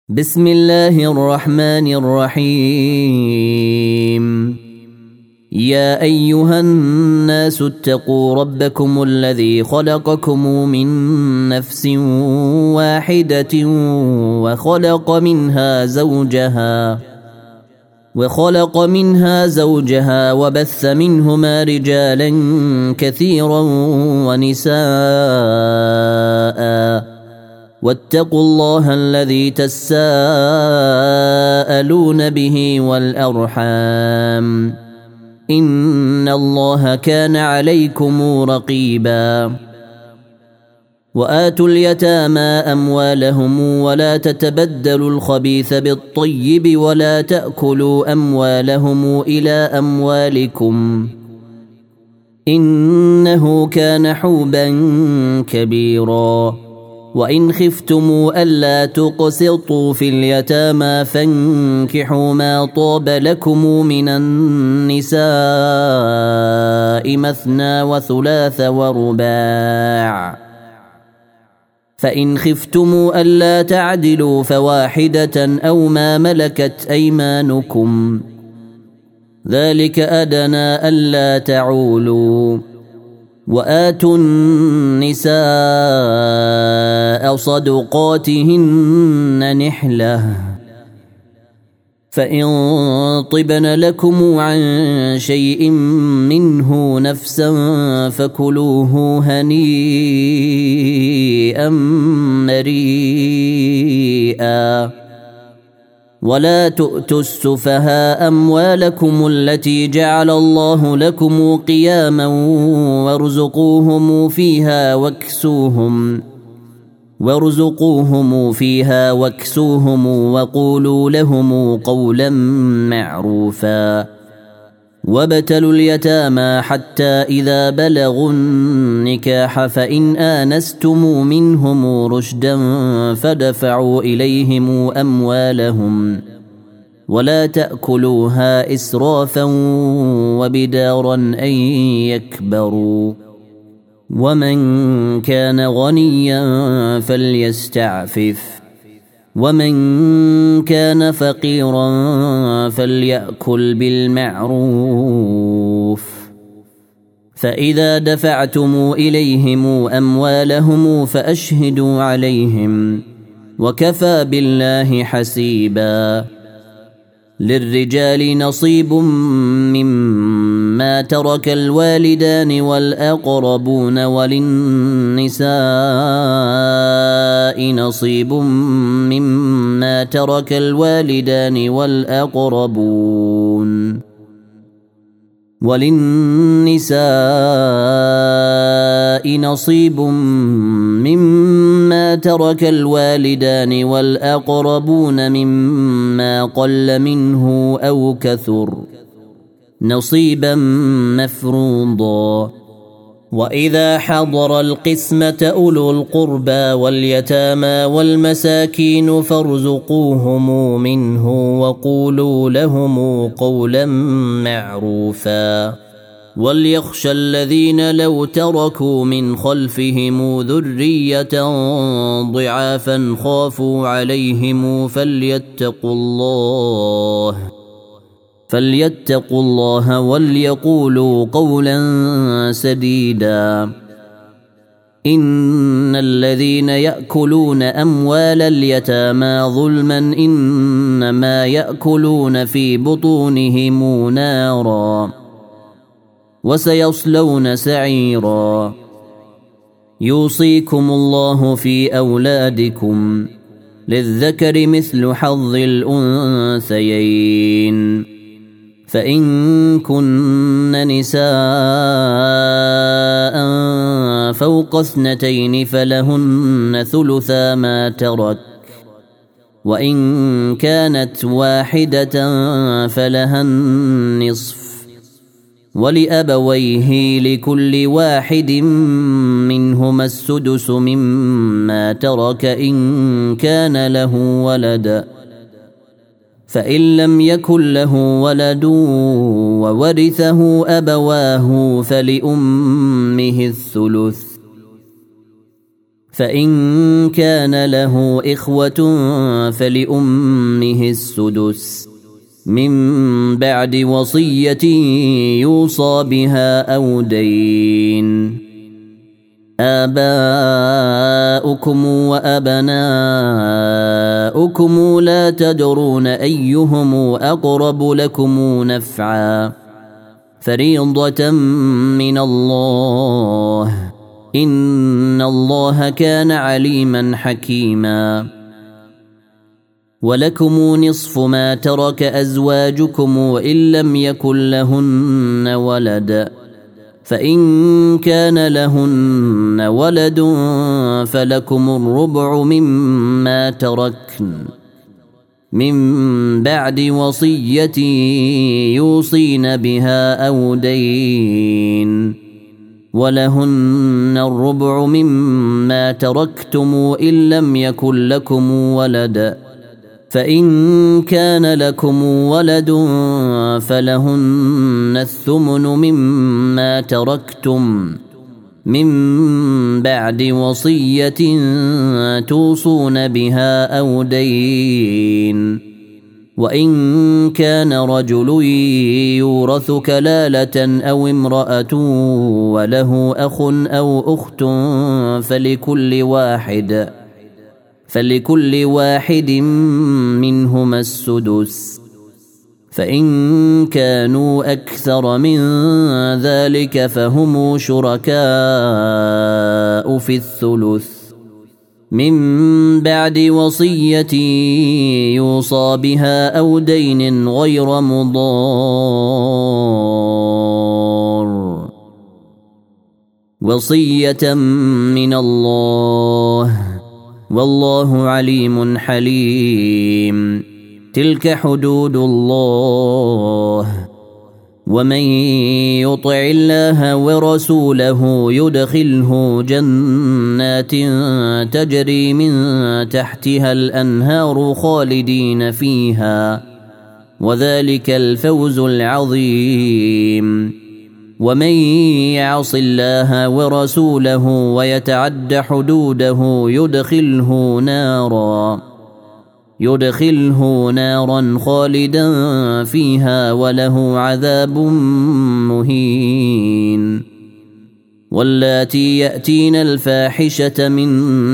بسم الله الرحمن الرحيم. يا أيها الناس اتقوا ربكم الذي خلقكم من نفس واحدة وخلق منها زوجها وبث منهما رجالا كثيرا ونساء واتقوا الله الذي تساءلون به والأرحام إن الله كان عليكم رقيبا. وآتوا اليتامى أموالهم ولا تتبدلوا الخبيث بالطيب ولا تأكلوا أموالهم إلى أموالكم إنه كان حوبا كبيرا. وإن خفتم ألا تقسطوا في اليتامى فانكحوا ما طاب لكم من النساء مثنى وثلاث ورباع، فإن خفتم ألا تعدلوا فواحدة أو ما ملكت أيمانكم ذلك أدنى ألا تعولوا. وآتوا النساء صدقاتهن نحلة، فإن طبن لكم عن شيء منه نفسا فكلوه هنيئا مريئا. ولا تؤتوا السفهاء أموالكم التي جعل الله لكم قياما وارزقوهم فيها واكسوهم وقولوا لهم قولا معروفا. وابتلوا اليتامى حتى إذا بلغوا النكاح فإن آنستم منهم رشدا فدفعوا إليهم أموالهم ولا تأكلوها إسرافا وبدارا أن يكبروا. ومن كان غنيا فليستعفف ومن كان فقيرا فليأكل بالمعروف. فإذا دفعتم إليهم أموالهم فأشهدوا عليهم وكفى بالله حسيبا. للرجال نصيب مما ترك الوالدان والأقربون وللنساء نصيب مما ترك الوالدان والأقربون مما قل منه أو كثر نصيبا مفروضا. وإذا حضر القسمة أولو القربى واليتامى والمساكين فارزقوهم منه وقولوا لهم قولا معروفا. وليخشى الذين لو تركوا من خلفهم ذرية ضعافا خافوا عليهم فليتقوا الله وليقولوا قولا سديدا. إن الذين يأكلون أموال اليتامى ظلما إنما يأكلون في بطونهم نارا وسيصلون سعيرا. يوصيكم الله في أولادكم للذكر مثل حظ الأنثيين، فإن كن نساء فوق 2 فلهن ثلثا ما ترك، وإن كانت واحدة فلها النصف، ولأبويه لكل واحد منهما السدس مما ترك إن كان له ولد، فإن لم يكن له ولد وورثه أبواه فلأمه الثلث، فإن كان له إخوة فلأمه السدس من بعد وصية يوصى بها أو دين. آباؤكم وأبناؤكم لا تدرون أيهم أقرب لكم نفعا فريضة من الله إن الله كان عليما حكيما. ولكم نصف ما ترك أزواجكم وإن لم يكن لهن ولد فإن كان لهن ولد فلكم الربع مما تركن من بعد وصية يوصين بها أو دين ولهن الربع مما تركتم إن لم يكن لكم ولد فإن كان لكم ولد فلهن الثمن مما تركتم من بعد وصية توصون بها أو دين. وإن كان رجل يورث كلالة أو امرأة وله أخ أو أخت فلكل واحد منهما السدس فإن كانوا أكثر من ذلك فهم شركاء في الثلث من بعد وصية يوصى بها أو دين غير مضار وصية من الله والله عليم حليم. تلك حدود الله ومن يطع الله ورسوله يدخله جنات تجري من تحتها الأنهار خالدين فيها وذلك الفوز العظيم. ومن يعص الله ورسوله ويتعد حدوده يدخله نارا خالدا فيها وله عذاب مهين. واللاتي يأتين الفاحشة من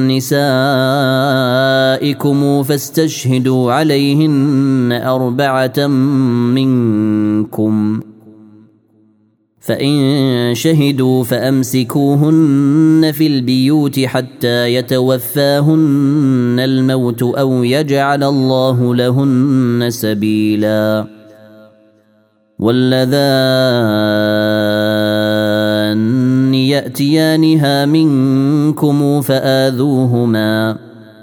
نسائكم فاستشهدوا عليهن 4 منكم فإن شهدوا فأمسكوهن في البيوت حتى يتوفاهن الموت أو يجعل الله لهن سبيلا. واللذان يأتيانها منكم فآذوهما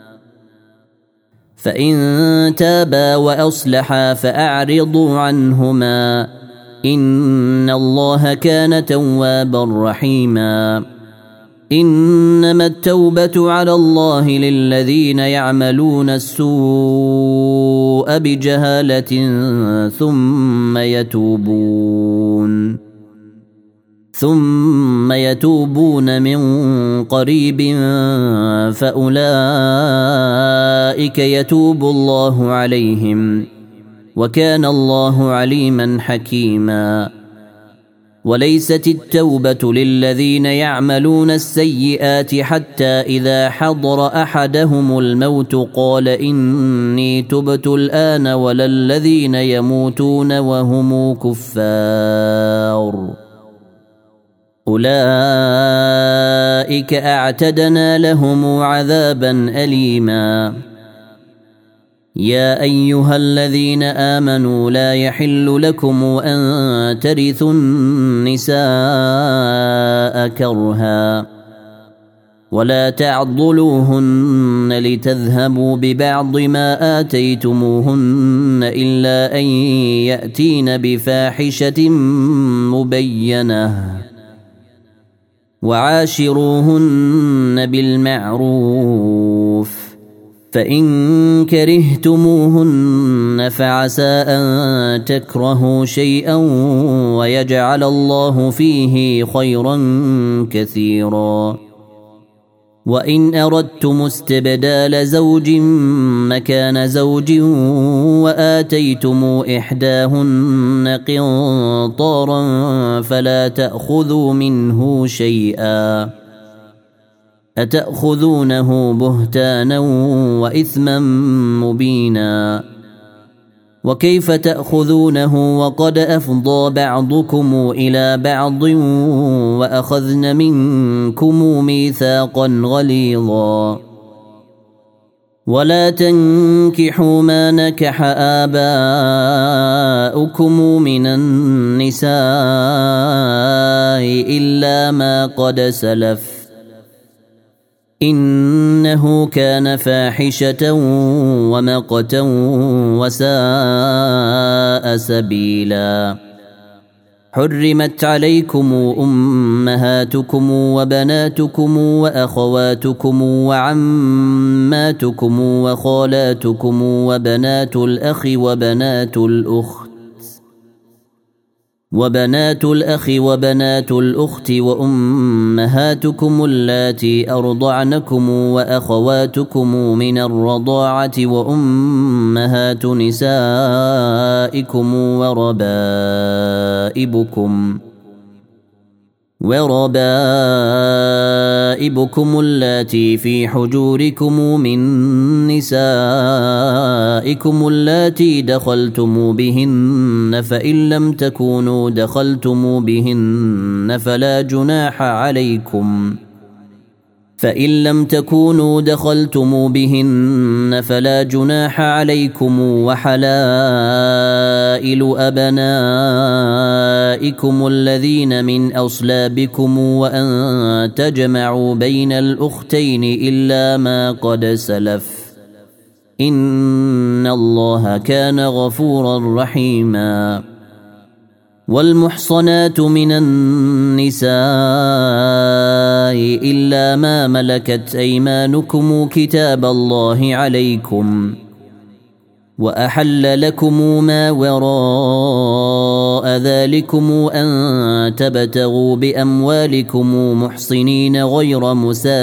فإن تابا وأصلحا فأعرضوا عنهما إن الله كان توابا رحيما. إنما التوبة على الله للذين يعملون السوء بجهالة ثم يتوبون من قريب فأولئك يتوب الله عليهم وكان الله عليما حكيما. وليست التوبة للذين يعملون السيئات حتى إذا حضر أحدهم الموت قال إني تبت الآن ولا الذين يموتون وهم كفار أولئك أعتدنا لهم عذابا أليما. يا أيها الذين آمنوا لا يحل لكم أن ترثوا النساء كرها ولا تعضلوهن لتذهبوا ببعض ما آتيتموهن إلا أن يأتين بفاحشة مبينة وعاشروهن بالمعروف فإن كرهتموهن فعسى أن تكرهوا شيئا ويجعل الله فيه خيرا كثيرا. وإن أردتم استبدال زوج مكان زوج وآتيتم إحداهن قنطارا فلا تأخذوا منه شيئا أتأخذونه بهتانا وإثما مبينا وكيف تأخذونه وقد أفضى بعضكم إلى بعض وأخذن منكم ميثاقا غليظا ولا تنكحوا ما نكح آباؤكم من النساء إلا ما قد سلف إنه كان فاحشة ومقتا وساء سبيلا حرمت عليكم أمهاتكم وبناتكم وأخواتكم وعماتكم وخالاتكم وبنات الأخ وبنات الأخت وأمهاتكم اللاتي أرضعنكم وأخواتكم من الرضاعة وأمهات نسائكم وربائبكم اللاتي في حجوركم من نسائكم اللاتي دخلتم بهن فإن لم تكونوا دخلتم بهن فلا جناح عليكم وحلائل أبنائكم الذين من أصلابكم وأن تجمعوا بين الأختين إلا ما قد سلف إن الله كان غفورا رحيما والمحصنات من النساء إلا ما ملكت أيمانكم كتاب الله عليكم وأحل لكم ما وراء ذلكم أن تبتغوا بأموالكم محصنين غير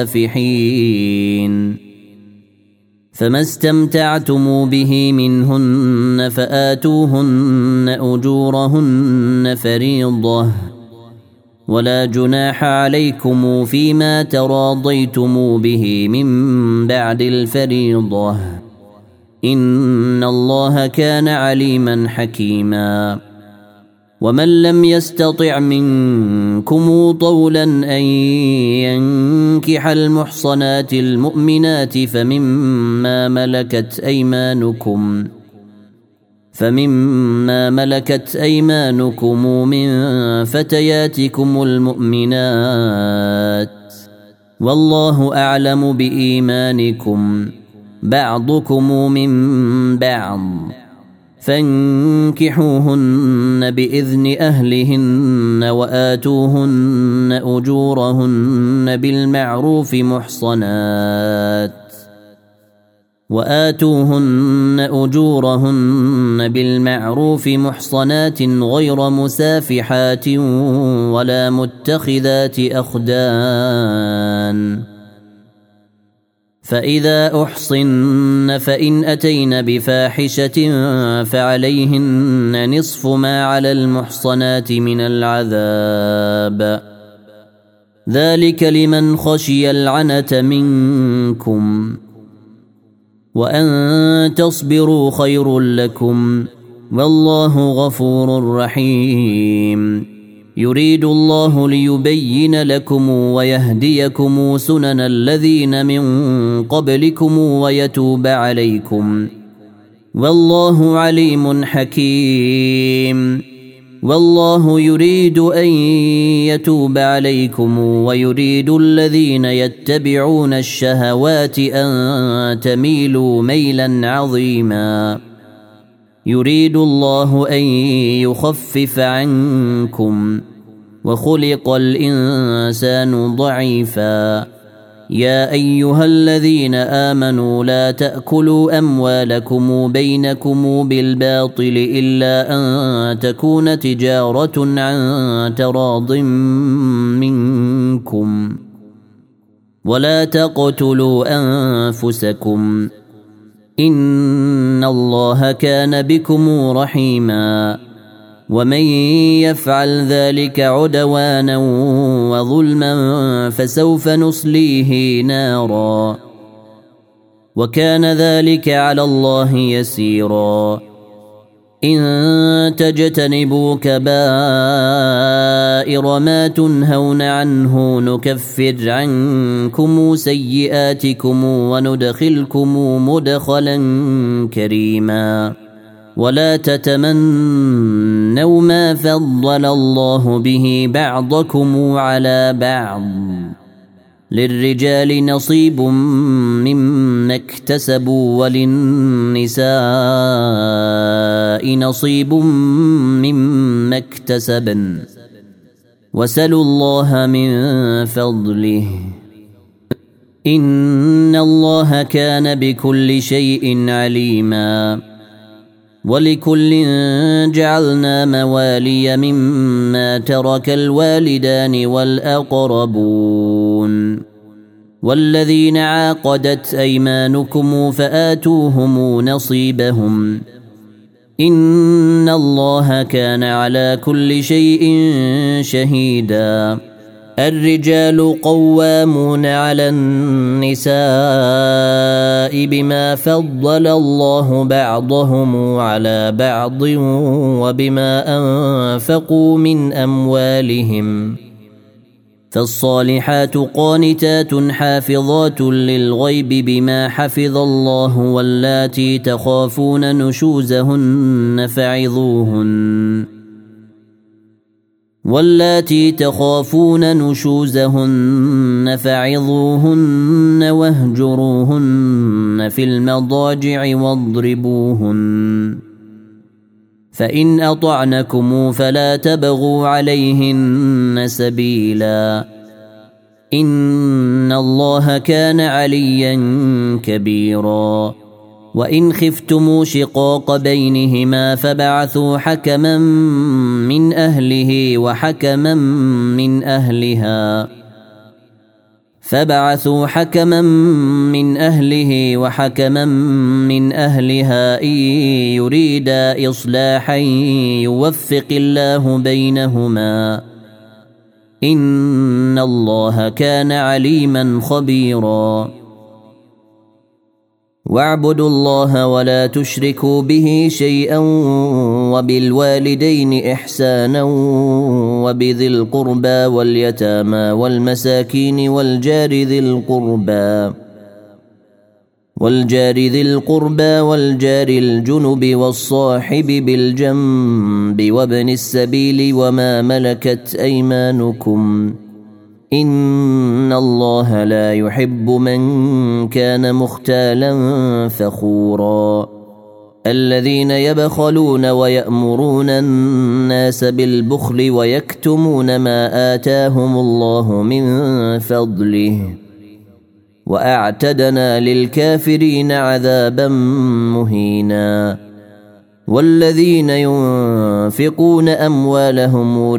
مسافحين فما استمتعتم به منهن فآتوهن أجورهن فريضة ولا جناح عليكم فيما تراضيتم به من بعد الفريضة إن الله كان عليما حكيما ومن لم يستطع منكم طولا أن ينكح المحصنات المؤمنات فمما ملكت أيمانكم من فتياتكم المؤمنات والله أعلم بإيمانكم بعضكم من بعض فانكحوهن بإذن أهلهن وآتوهن أجورهن بالمعروف محصنات غير مسافحات ولا متخذات أخدان فإذا أحصن فإن أتين بفاحشة فعليهن نصف ما على المحصنات من العذاب ذلك لمن خشي العنة منكم وأن تصبروا خير لكم والله غفور رحيم يريد الله ليبين لكم ويهديكم سنن الذين من قبلكم ويتوب عليكم والله عليم حكيم والله يريد أن يتوب عليكم ويريد الذين يتبعون الشهوات أن تميلوا ميلا عظيما يريد الله أن يخفف عنكم وخلق الإنسان ضعيفا يا أيها الذين آمنوا لا تأكلوا أموالكم بينكم بالباطل إلا أن تكون تجارة عن تراض منكم ولا تقتلوا أنفسكم إن الله كان بكم رحيما ومن يفعل ذلك عدوانا وظلما فسوف نصليه نارا وكان ذلك على الله يسيرا إن تجتنبوا كبائر ما تنهون عنه نكفر عنكم سيئاتكم وندخلكم مدخلا كريما ولا تتمنوا ما فضل الله به بعضكم على بعض للرجال نصيب مما اكتسبوا وللنساء نصيب مما اكتسبن وسلوا الله من فضله إن الله كان بكل شيء عليما ولكل جعلنا موالي مما ترك الوالدان والأقربون والذين عاقدت أيمانكم فآتوهم نصيبهم إن الله كان على كل شيء شهيدا الرجال قوامون على النساء بما فضل الله بعضهم على بعض وبما أنفقوا من أموالهم فالصالحات قانتات حافظات للغيب بما حفظ الله واللاتي تخافون نشوزهن فعظوهن واهجروهن في المضاجع واضربوهن فإن أطعنكم فلا تبغوا عليهن سبيلا إن الله كان عليا كبيرا وإن خفتم شقاق بينهما فبعثوا حكما من أهله وحكما من أهلها إن يريدا إصلاحا يوفق الله بينهما إن الله كان عليما خبيرا واعبدوا الله ولا تشركوا به شيئا وبالوالدين إحسانا وبذي القربى واليتامى والمساكين والجار ذي القربى والجار الجنب والصاحب بالجنب وابن السبيل وما ملكت أيمانكم إن الله لا يحب من كان مختالا فخورا الذين يبخلون ويأمرون الناس بالبخل ويكتمون ما آتاهم الله من فضله وأعتدنا للكافرين عذابا مهينا والذين ينفقون أموالهم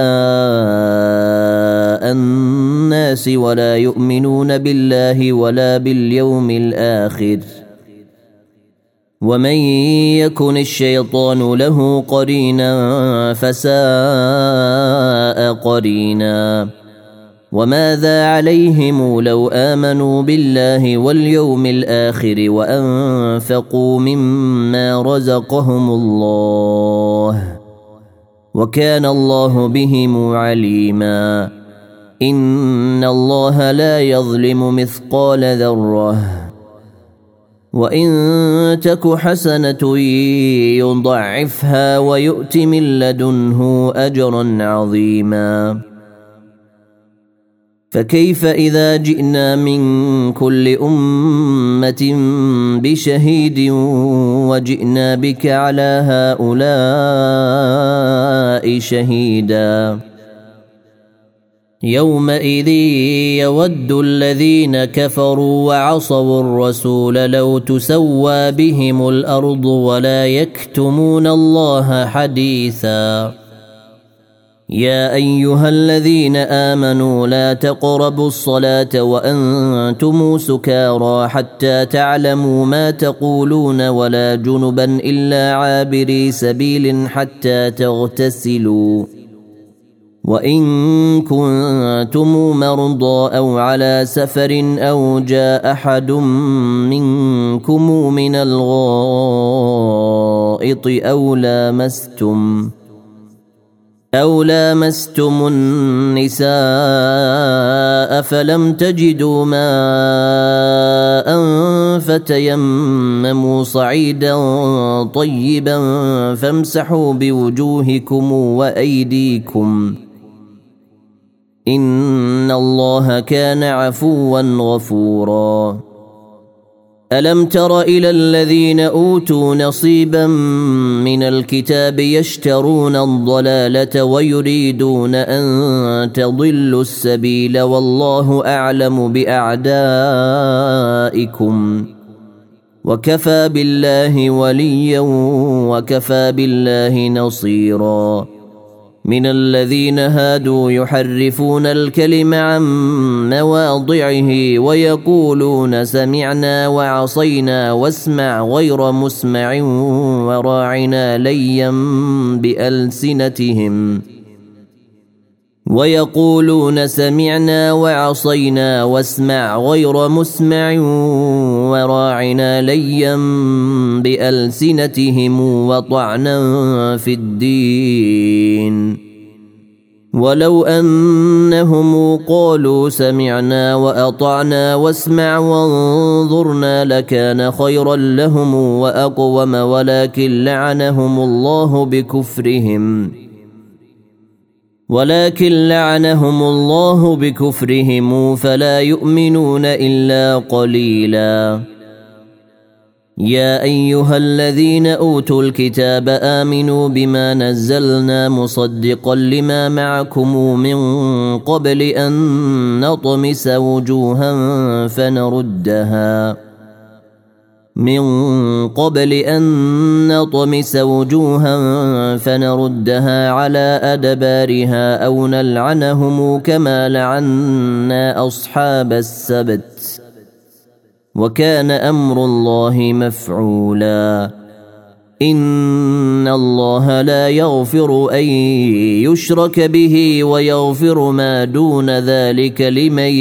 رئاء الناس ولا يؤمنون بالله ولا باليوم الآخر ومن يكن الشيطان له قرينا فساء قرينا وماذا عليهم لو آمنوا بالله واليوم الآخر وأنفقوا مما رزقهم الله وكان الله بهم عليما إن الله لا يظلم مثقال ذرة وإن تك حسنة يضعفها ويؤت من لدنه أجرا عظيما فكيف إذا جئنا من كل أمة بشهيد وجئنا بك على هؤلاء شهيدا يومئذ يود الذين كفروا وعصوا الرسول لو تسوى بهم الأرض ولا يكتمون الله حديثا يا أيها الذين آمنوا لا تقربوا الصلاة وأنتم سكارى حتى تعلموا ما تقولون ولا جنبا إلا عابري سبيل حتى تغتسلوا وإن كنتم مرضى أو على سفر أو جاء أحد منكم من الغائط أو لامستم النساء فلم تجدوا ماء فتيمموا صعيدا طيبا فامسحوا بوجوهكم وأيديكم إن الله كان عفوا غفورا ألم تر إلى الذين أوتوا نصيبا من الكتاب يشترون الضلالة ويريدون أن تضلوا السبيل والله أعلم بأعدائكم وكفى بالله وليا وكفى بالله نصيرا من الذين هادوا يحرفون الكلم عن مواضعه ويقولون سمعنا وعصينا واسمع غير مسمع وراعنا ليا بألسنتهم وطعنا في الدين ولو أنهم قالوا سمعنا وأطعنا واسمع وانظرنا لكان خيرا لهم وأقوم ولكن لعنهم الله بكفرهم فلا يؤمنون إلا قليلا يا أيها الذين أوتوا الكتاب آمنوا بما نزلنا مصدقا لما معكم من قبل أن نطمس وجوها فنردها على أدبارها أو نلعنهم كما لعنا أصحاب السبت وكان أمر الله مفعولا إن الله لا يغفر أن يشرك به ويغفر ما دون ذلك لمن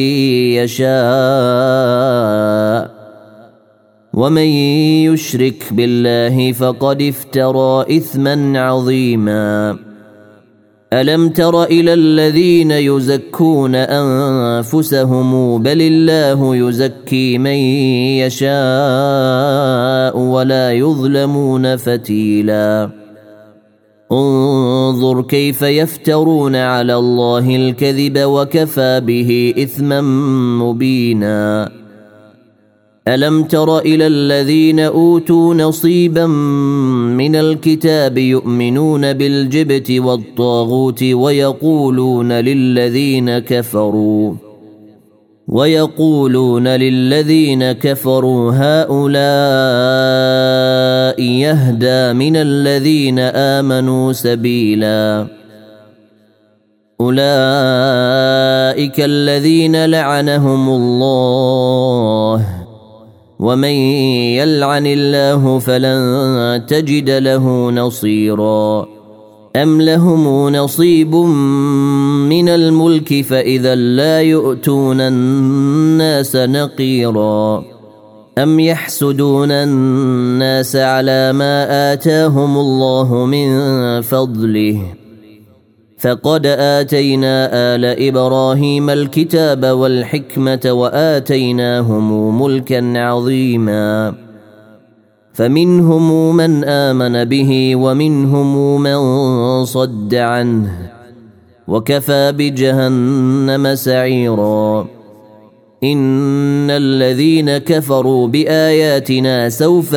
يشاء ومن يشرك بالله فقد افترى إثما عظيما ألم تر إلى الذين يزكون أنفسهم بل الله يزكي من يشاء ولا يظلمون فتيلا انظر كيف يفترون على الله الكذب وكفى به إثما مبينا ألم تر إلى الذين أوتوا نصيبا من الكتاب يؤمنون بالجبت والطاغوت ويقولون للذين كفروا هؤلاء يهدى من الذين آمنوا سبيلا أولئك الذين لعنهم الله ومن يلعن الله فلن تجد له نصيرا أم لهم نصيب من الملك فإذا لا يؤتون الناس نقيرا أم يحسدون الناس على ما آتاهم الله من فضله فقد آتينا آل إبراهيم الكتاب والحكمة وآتيناهم ملكا عظيما فمنهم من آمن به ومنهم من صد عنه وكفى بجهنم سعيرا إن الذين كفروا بآياتنا سوف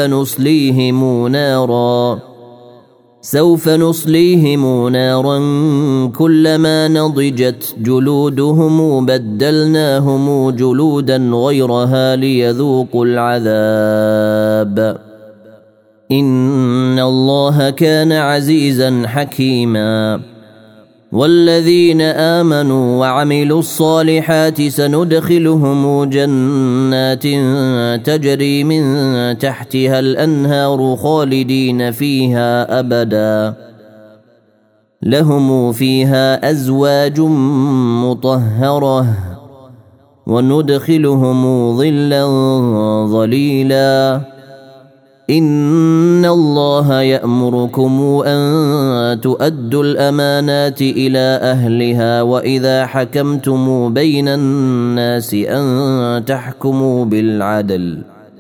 نصليهم نارا كلما نضجت جلودهم بدلناهم جلودا غيرها ليذوقوا العذاب إن الله كان عزيزا حكيما والذين آمنوا وعملوا الصالحات سندخلهم جنات تجري من تحتها الأنهار خالدين فيها أبدا لهم فيها أزواج مطهرة وندخلهم ظلا ظليلا إن الله يأمركم أن تؤدوا الأمانات إلى أهلها وإذا حكمتم بين الناس أن تحكموا بالعدل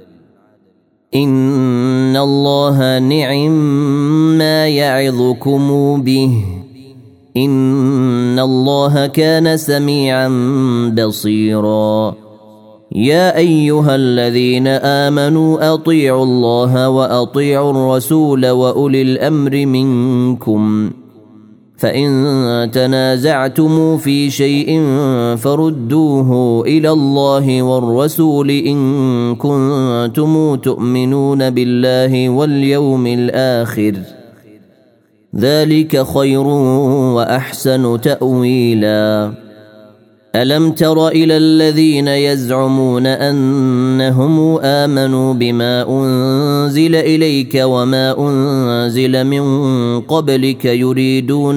إن الله نعم ما يعظكم به إن الله كان سميعا بصيرا يا أيها الذين آمنوا أطيعوا الله وأطيعوا الرسول وأولي الأمر منكم فإن تنازعتم في شيء فردوه إلى الله والرسول إن كنتم تؤمنون بالله واليوم الآخر ذلك خير وأحسن تأويلا ألم تر إلى الذين يزعمون أنهم آمنوا بما أنزل إليك وما أنزل من قبلك يريدون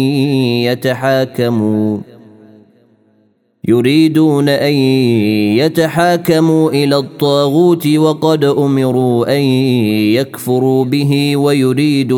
أن يتحاكموا إلى الطاغوت وقد أمروا أن يكفروا به ويريد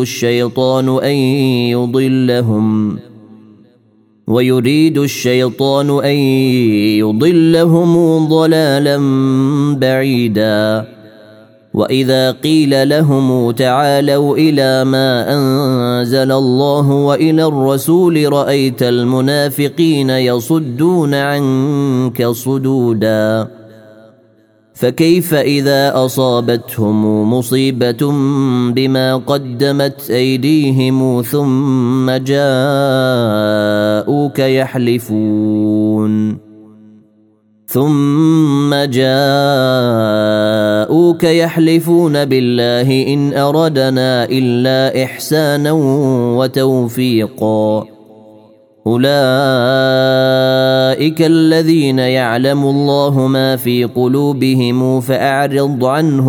الشيطان أن يضلهم ضلالا بعيدا وإذا قيل لهم تعالوا إلى ما أنزل الله وإلى الرسول رأيت المنافقين يصدون عنك صدودا فكيف إذا أصابتهم مصيبة بما قدمت أيديهم ثم جاءوك يحلفون بالله إن أردنا إلا إحسانا وتوفيقا أولئك الذين يعلم الله ما في قلوبهم فأعرض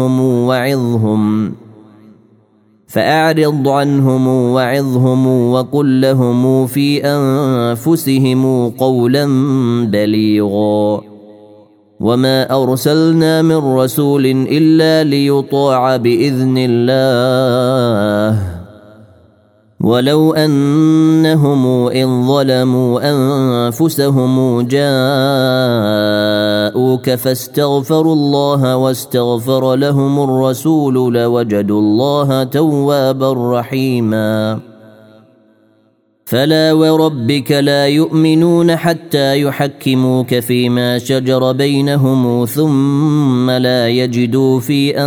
عنهم وعظهم وقل لهم في أنفسهم قولا بليغا وما أرسلنا من رسول إلا ليطاع بإذن الله ولو أنهم إن ظلموا أنفسهم جاءوك فاستغفروا الله واستغفر لهم الرسول لوجدوا الله توابا رحيما فلا وربك لا يؤمنون حتى يحكموك فيما شجر بينهم ثم لا يجدوا في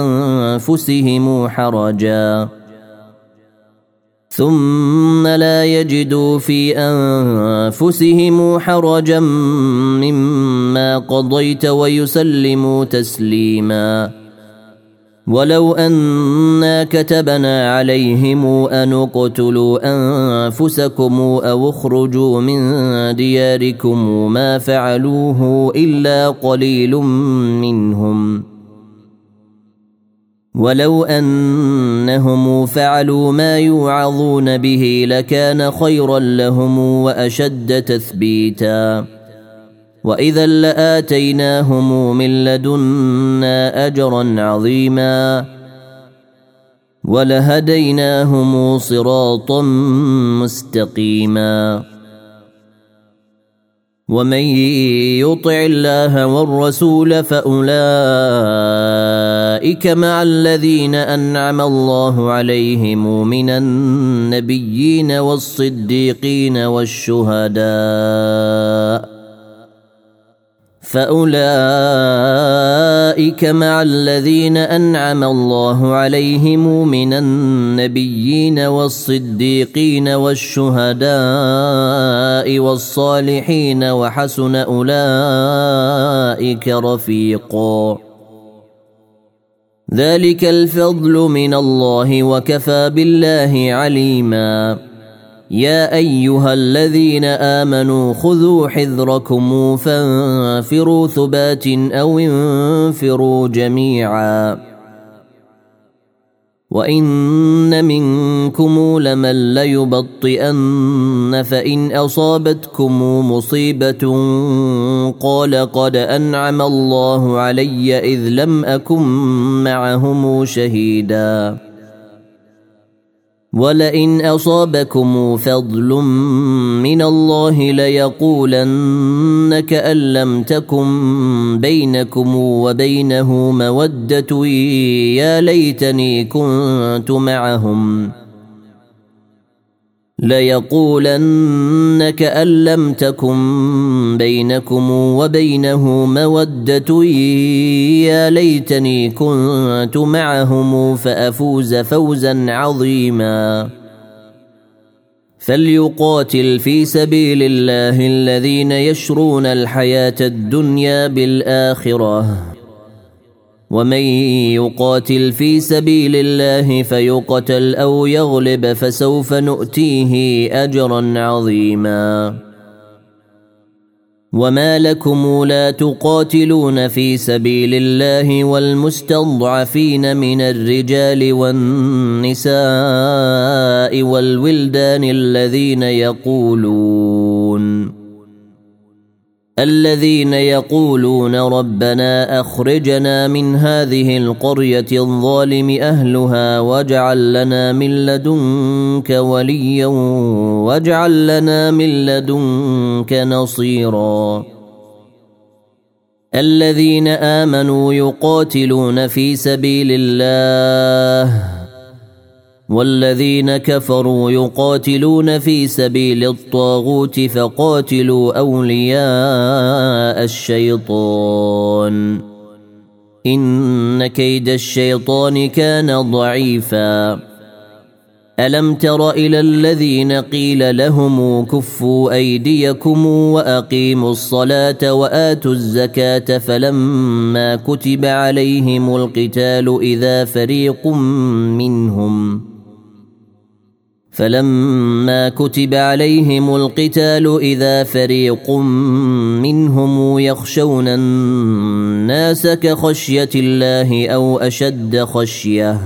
أنفسهم حرجا مما قضيت ويسلموا تسليما ولو أنا كتبنا عليهم أن اقتلوا أنفسكم أو اخرجوا من دياركم ما فعلوه إلا قليل منهم ولو أنهم فعلوا ما يوعظون به لكان خيرا لهم وأشد تثبيتا وإذا لآتيناهم من لدنا أجرا عظيما ولهديناهم صراطا مستقيما ومن يطع الله والرسول فأولئك مع الذين أنعم الله عليهم من النبيين والصديقين والشهداء فأولئك مع الذين أنعم الله عليهم من النبيين والصديقين والشهداء والصالحين وحسن أولئك رفيقا ذلك الفضل من الله وكفى بالله عليما يا أيها الذين آمنوا خذوا حذركم فانفروا ثبات أو انفروا جميعا وإن منكم لمن ليبطئن فإن أصابتكم مصيبة قال قد أنعم الله علي إذ لم أكن معهم شهيدا ولئن أصابكم فضل من الله ليقولن كأن لم تكن بينكم وبينه مودة يا ليتني كنت معهم ليقولن كأن لم تكن بينكم وبينه مودة يا ليتني كنت معهم فأفوز فوزا عظيما فليقاتل في سبيل الله الذين يشرون الحياة الدنيا بالآخرة ومن يقاتل في سبيل الله فيقتل أو يغلب فسوف نؤتيه أجرا عظيما وما لكم لا تقاتلون في سبيل الله والمستضعفين من الرجال والنساء والولدان الذين يقولون ربنا أخرجنا من هذه القرية الظالم أهلها واجعل لنا من لدنك وليا واجعل لنا من لدنك نصيرا الذين آمنوا يقاتلون في سبيل الله والذين كفروا يقاتلون في سبيل الطاغوت فقاتلوا أولياء الشيطان إن كيد الشيطان كان ضعيفا ألم تر إلى الذين قيل لهم كفوا أيديكم وأقيموا الصلاة وآتوا الزكاة فلما كتب عليهم القتال إذا فريق منهم يخشون الناس كخشية الله أو أشد خشية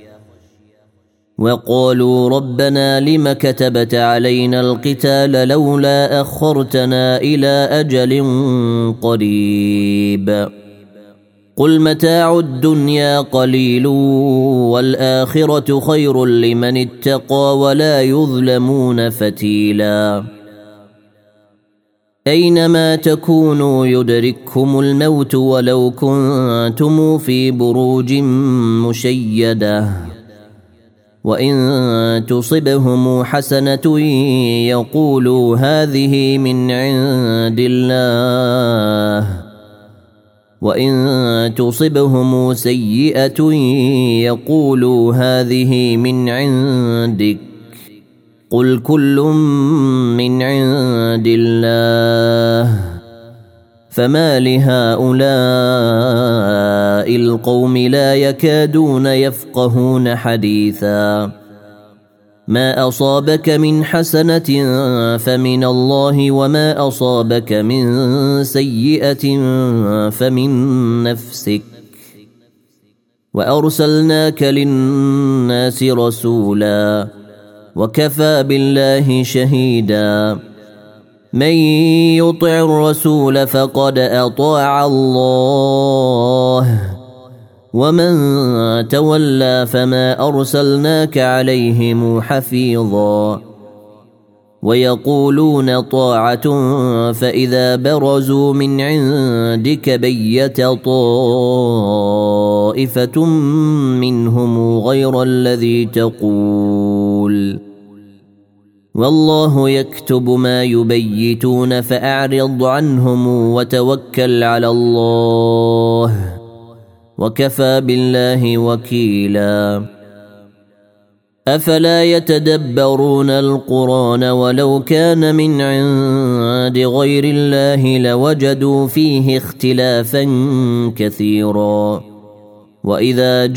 وقالوا ربنا لم كتبت علينا القتال لولا أخرتنا إلى أجل قريب قل متاع الدنيا قليل والآخرة خير لمن اتقى ولا يظلمون فتيلا أينما تكونوا يدرككم الموت ولو كنتم في بروج مشيدة وإن تصبهم حسنة يقولوا هذه من عند الله وإن تصبهم سيئة يقولوا هذه من عندك قل كل من عند الله فما لهؤلاء القوم لا يكادون يفقهون حديثا ما أصابك من حسنة فمن الله وما أصابك من سيئة فمن نفسك وأرسلناك للناس رسولا وكفى بالله شهيدا من يطع الرسول فقد أطاع الله ومن تولى فما أرسلناك عليهم حفيظا ويقولون طاعة فإذا برزوا من عندك بيت طائفة منهم غير الذي تقول والله يكتب ما يبيتون فأعرض عنهم وتوكل على الله وكفى بالله وكيلا أفلا يتدبرون القرآن ولو كان من عند غير الله لوجدوا فيه اختلافا كثيرا وإذا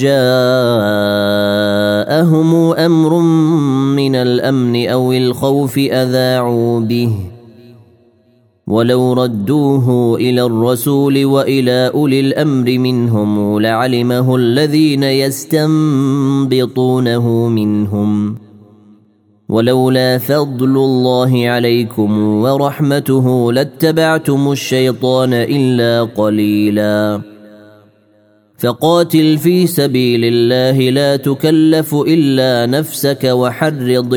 جاءهم أمر من الأمن أو الخوف أذاعوا به ولو ردوه إلى الرسول وإلى أولي الأمر منهم لعلمه الذين يستنبطونه منهم ولولا فضل الله عليكم ورحمته لاتبعتم الشيطان إلا قليلا فقاتل في سبيل الله لا تكلف إلا نفسك وحرض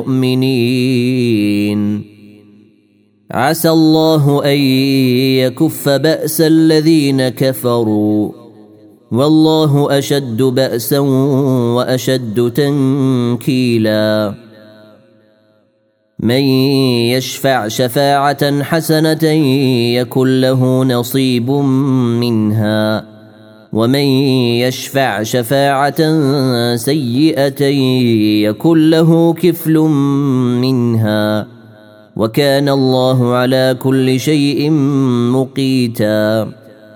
المؤمنين عسى الله أن يكف بأس الذين كفروا والله أشد بأسا وأشد تنكيلا من يشفع شفاعة حسنة يكن له نصيب منها ومن يشفع شفاعة سيئة يكن له كفل منها وكان الله على كل شيء مقيتا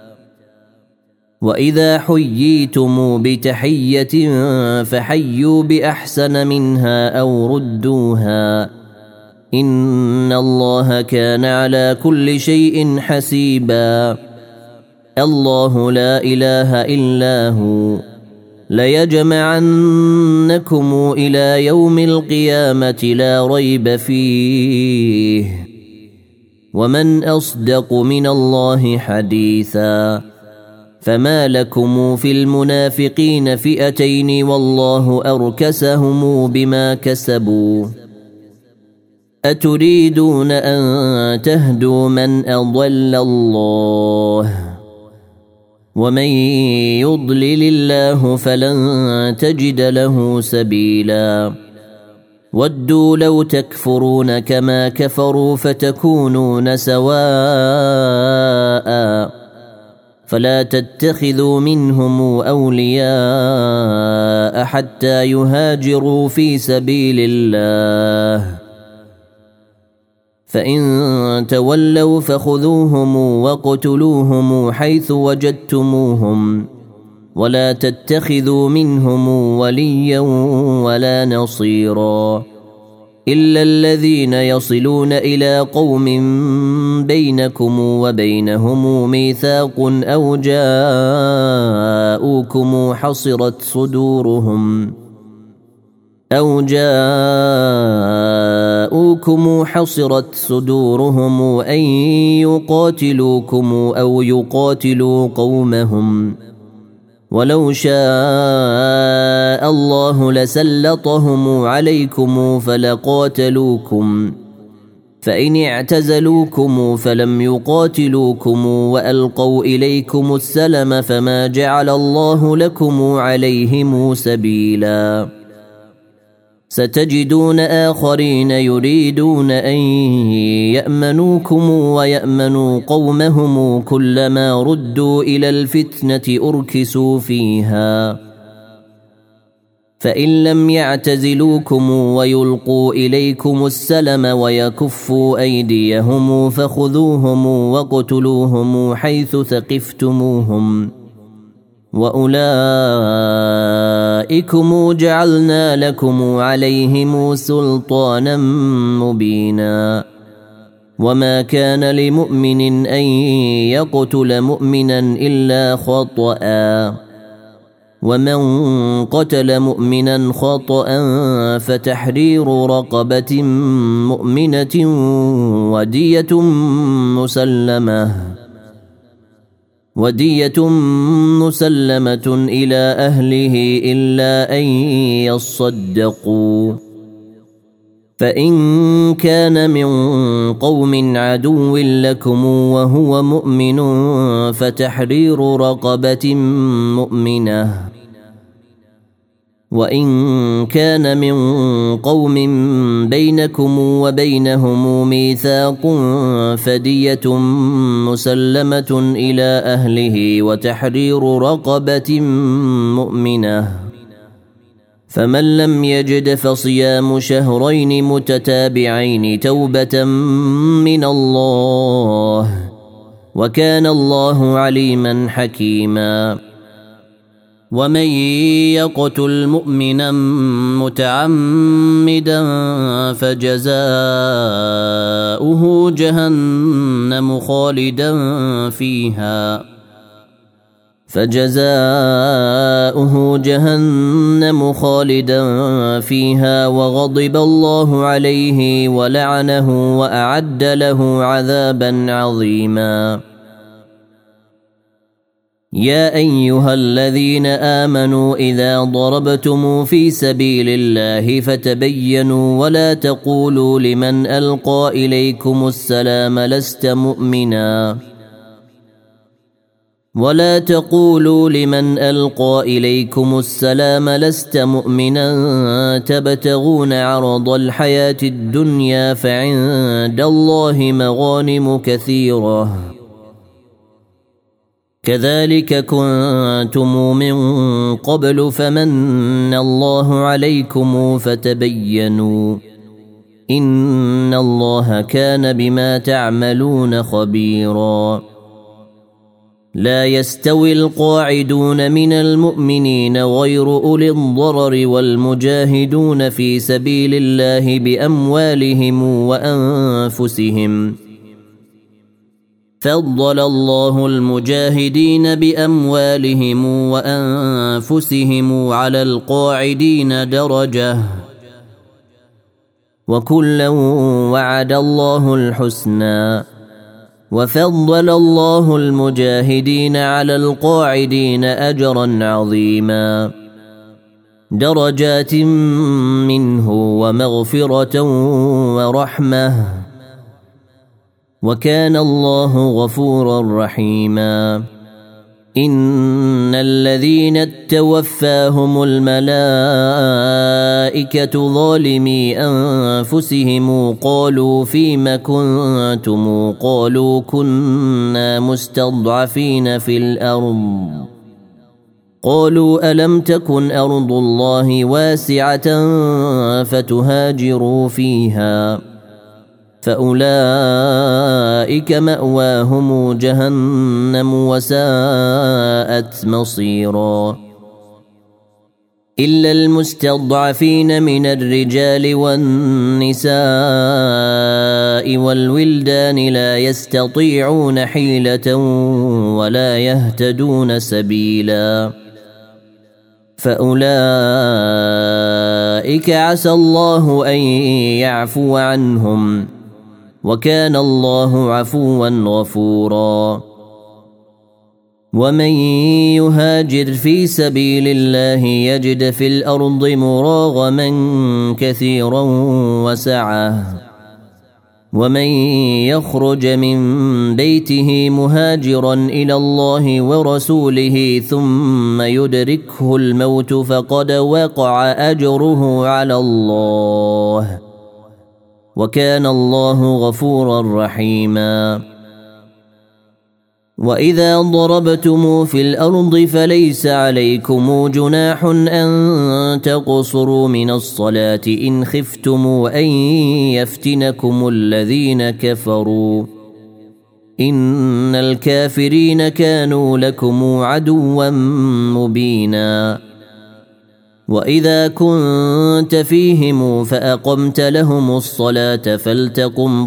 وإذا حييتم بتحية فحيوا بأحسن منها أو ردوها إن الله كان على كل شيء حسيبا الله لا إله إلا هو ليجمعنكم إلى يوم القيامة لا ريب فيه ومن أصدق من الله حديثا فما لكم في المنافقين فئتين والله أركسهم بما كسبوا أتريدون أن تهدوا من أضل الله ومن يضلل الله فلن تجد له سبيلا ودوا لو تكفرون كما كفروا فتكونون سواء فلا تتخذوا منهم أولياء حتى يهاجروا في سبيل الله فإن تولوا فخذوهم وقتلوهم حيث وجدتموهم ولا تتخذوا منهم وليا ولا نصيرا إلا الذين يصلون إلى قوم بينكم وبينهم ميثاق أو جاءوكم حصرت صدورهم أن يقاتلوكم أو يقاتلوا قومهم ولو شاء الله لسلطهم عليكم فلقاتلوكم فإن اعتزلوكم فلم يقاتلوكم وألقوا إليكم السلم فما جعل الله لكم عليهم سبيلا ستجدون آخرين يريدون أن يأمنوكم ويأمنوا قومهم كلما ردوا إلى الفتنة أركسوا فيها فإن لم يعتزلوكم ويلقوا إليكم السلم ويكفوا أيديهم فخذوهم واقتلوهم حيث ثقفتموهم وأولئكم جعلنا لكم عليهم سلطانا مبينا وما كان لمؤمن أن يقتل مؤمنا إلا خطأ ومن قتل مؤمنا خطأ فتحرير رقبة مؤمنة ودية مسلمة إلى أهله إلا أن يصدقوا فإن كان من قوم عدو لكم وهو مؤمن فتحرير رقبة مؤمنة وإن كان من قوم بينكم وبينهم ميثاق فدية مسلمة إلى أهله وتحرير رقبة مؤمنة فمن لم يجد فصيام شهرين متتابعين توبة من الله وكان الله عليما حكيما ومن يقتل مؤمنا متعمدا فجزاؤه جهنم خالدا فيها وغضب الله عليه ولعنه وأعد له عذابا عظيما. يا أيها الذين آمنوا إذا ضربتم في سبيل الله فتبينوا ولا تقولوا لمن ألقى إليكم السلام لست مؤمنا تبتغون عرض الحياة الدنيا فعند الله مغانم كثيرة كذلك كنتم من قبل فمن الله عليكم فتبينوا إن الله كان بما تعملون خبيرا. لا يستوي القاعدون من المؤمنين غير أولي الضرر والمجاهدون في سبيل الله بأموالهم وأنفسهم فضل الله المجاهدين بأموالهم وأنفسهم على القاعدين درجة وكلا وعد الله الحسنى وفضل الله المجاهدين على القاعدين أجرا عظيما درجات منه ومغفرة ورحمة وكان الله غفورا رحيما. إن الذين توفاهم الملائكة ظالمي أنفسهم قالوا فيم كنتم قالوا كنا مستضعفين في الأرض قالوا ألم تكن أرض الله واسعة فتهاجروا فيها فأولئك مأواهم جهنم وساءت مصيرا. إلا المستضعفين من الرجال والنساء والولدان لا يستطيعون حيلة ولا يهتدون سبيلا فأولئك عسى الله أن يعفو عنهم وكان الله عفوا غفورا. ومن يهاجر في سبيل الله يجد في الأرض مراغما كثيرا وسعة ومن يخرج من بيته مهاجرا إلى الله ورسوله ثم يدركه الموت فقد وقع أجره على الله وكان الله غفورا رحيما. وإذا ضربتم في الأرض فليس عليكم جناح أن تقصروا من الصلاة إن خفتم أن يفتنكم الذين كفروا إن الكافرين كانوا لكم عدوا مبينا. وإذا كنت فيهم فأقمت لهم الصلاة فلتقم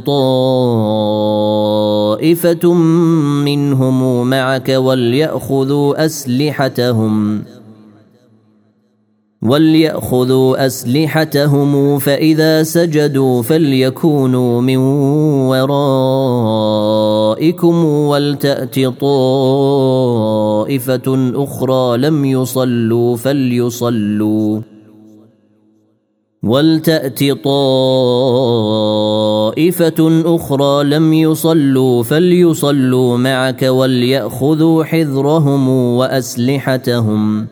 طائفة منهم معك وليأخذوا أسلحتهم فإذا سجدوا فليكونوا من ورائكم ولتأت طائفة أخرى لم يصلوا فليصلوا معك وليأخذوا حذرهم وأسلحتهم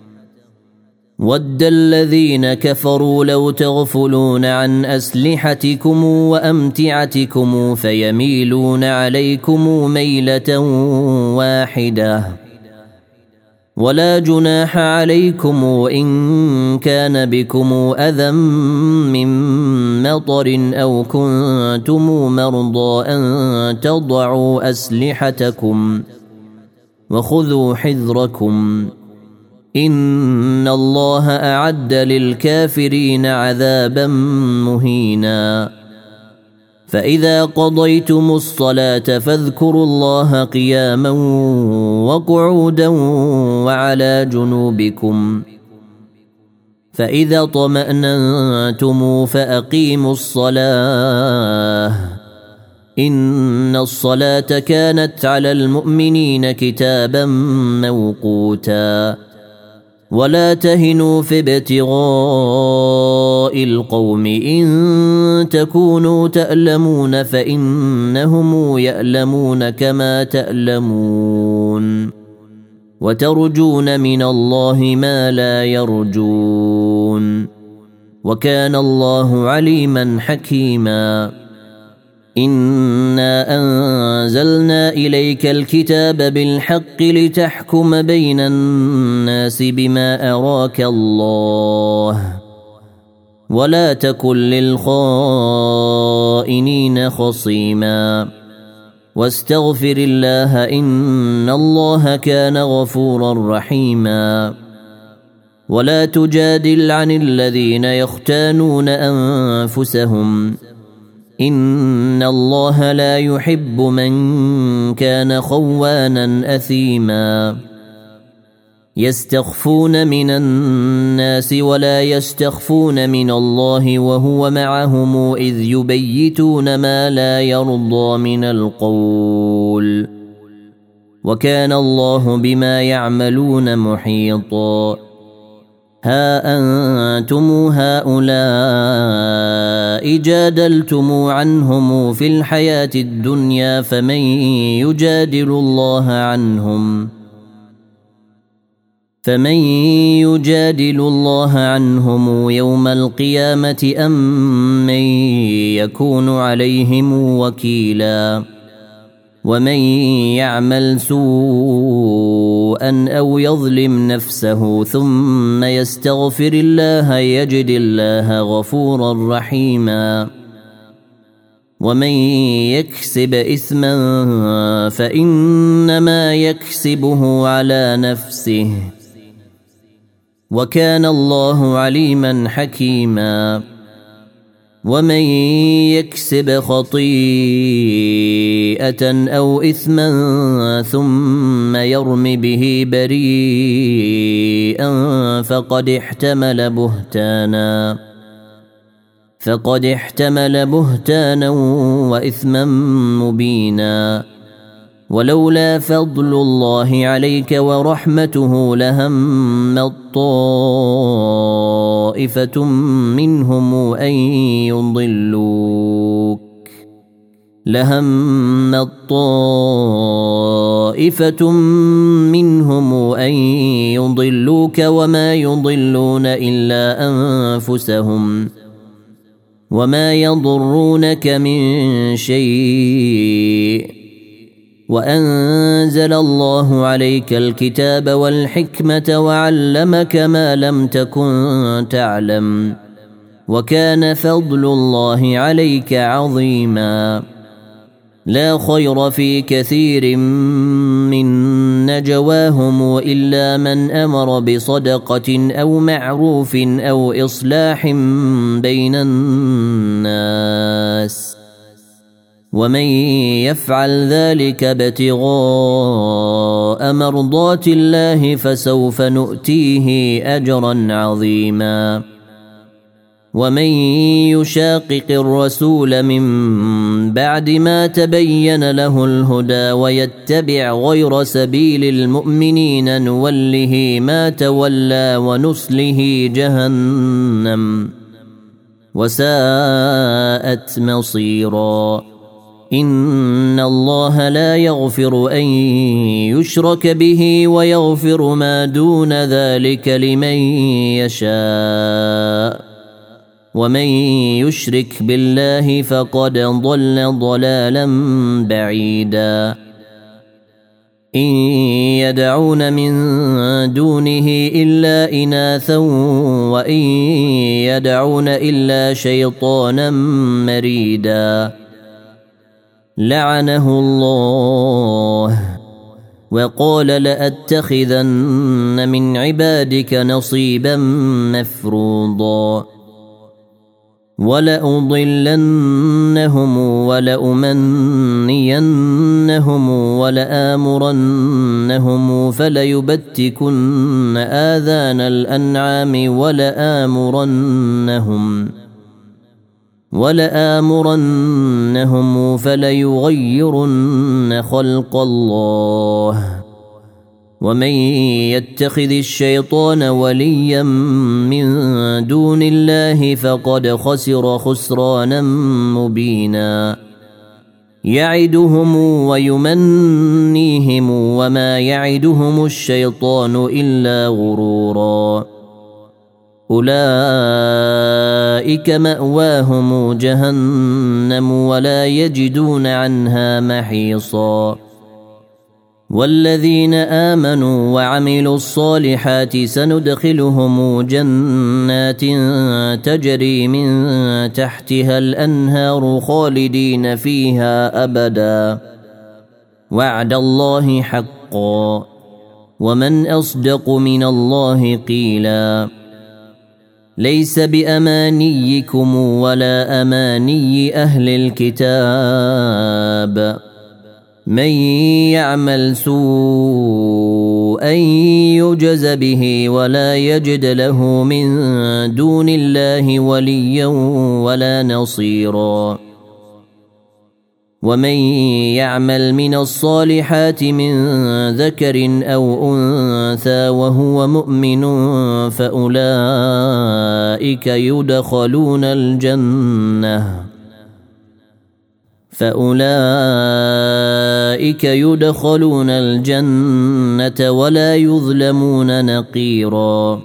ود الذين كفروا لو تغفلون عن أسلحتكم وأمتعتكم فيميلون عليكم ميلة واحدة ولا جناح عليكم إن كان بكم أذى من مطر أو كنتم مرضى أن تضعوا أسلحتكم وخذوا حذركم إن الله أعد للكافرين عذابا مهينا فإذا قضيتم الصلاة فاذكروا الله قياما وقعودا وعلى جنوبكم فإذا طمأننتم فأقيموا الصلاة إن الصلاة كانت على المؤمنين كتابا موقوتا ولا تهنوا في ابتغاء القوم إن تكونوا تألمون فإنهم يألمون كما تألمون وترجون من الله ما لا يرجون وكان الله عليما حكيما إنا أنزلنا إليك الكتاب بالحق لتحكم بين الناس بما أراك الله ولا تكن للخائنين خصيما واستغفر الله إن الله كان غفورا رحيما ولا تجادل عن الذين يختانون أنفسهم إن الله لا يحب من كان خوانا أثيما يستخفون من الناس ولا يستخفون من الله وهو معهم إذ يبيتون ما لا يرضى من القول وكان الله بما يعملون محيطا ها أنتم هؤلاء جادلتم عنهم في الحياة الدنيا فمن يجادل الله عنهم يوم القيامة أم من يكون عليهم وكيلا ومن يعمل سوءا أو يظلم نفسه ثم يستغفر الله يجد الله غفورا رحيما ومن يكسب إثما فإنما يكسبه على نفسه وكان الله عليما حكيما ومن يكسب خطيئة أو إثما ثم يرم به بريئا فقد احتمل بهتانا وإثما مبينا ولولا فضل الله عليك ورحمته لهمت طائفة منهم أن يضلوك وما يضلون إلا أنفسهم وما يضرونك من شيء وأنزل الله عليك الكتاب والحكمة وعلمك ما لم تكن تعلم وكان فضل الله عليك عظيما لا خير في كثير من نجواهم إلا من أمر بصدقة أو معروف أو إصلاح بين الناس ومن يفعل ذلك ابتغاء مرضات الله فسوف نؤتيه أجرا عظيما ومن يشاقق الرسول من بعد ما تبين له الهدى ويتبع غير سبيل المؤمنين نوله ما تولى ونصله جهنم وساءت مصيرا إن الله لا يغفر أن يشرك به ويغفر ما دون ذلك لمن يشاء ومن يشرك بالله فقد ضل ضلالا بعيدا إن يدعون من دونه إلا إناثا وإن يدعون إلا شيطانا مريدا لعنه الله وقال لأتخذن من عبادك نصيبا مفروضا ولأضلنهم ولأمنينهم ولآمرنهم فليبتكن آذان الأنعام ولآمرنهم فليغيرن خلق الله ومن يتخذ الشيطان وليا من دون الله فقد خسر خسرانا مبينا يعدهم ويمنيهم وما يعدهم الشيطان إلا غرورا أولئك مأواهم جهنم ولا يجدون عنها محيصا والذين آمنوا وعملوا الصالحات سندخلهم جنات تجري من تحتها الأنهار خالدين فيها أبدا وعد الله حقا ومن أصدق من الله قيلا ليس بأمانيكم ولا أماني أهل الكتاب من يعمل سوءا يجز به ولا يجد له من دون الله وليا ولا نصيرا ومن يعمل من الصالحات من ذكر أو أنثى وهو مؤمن فأولئك يدخلون الجنة ولا يظلمون نقيرا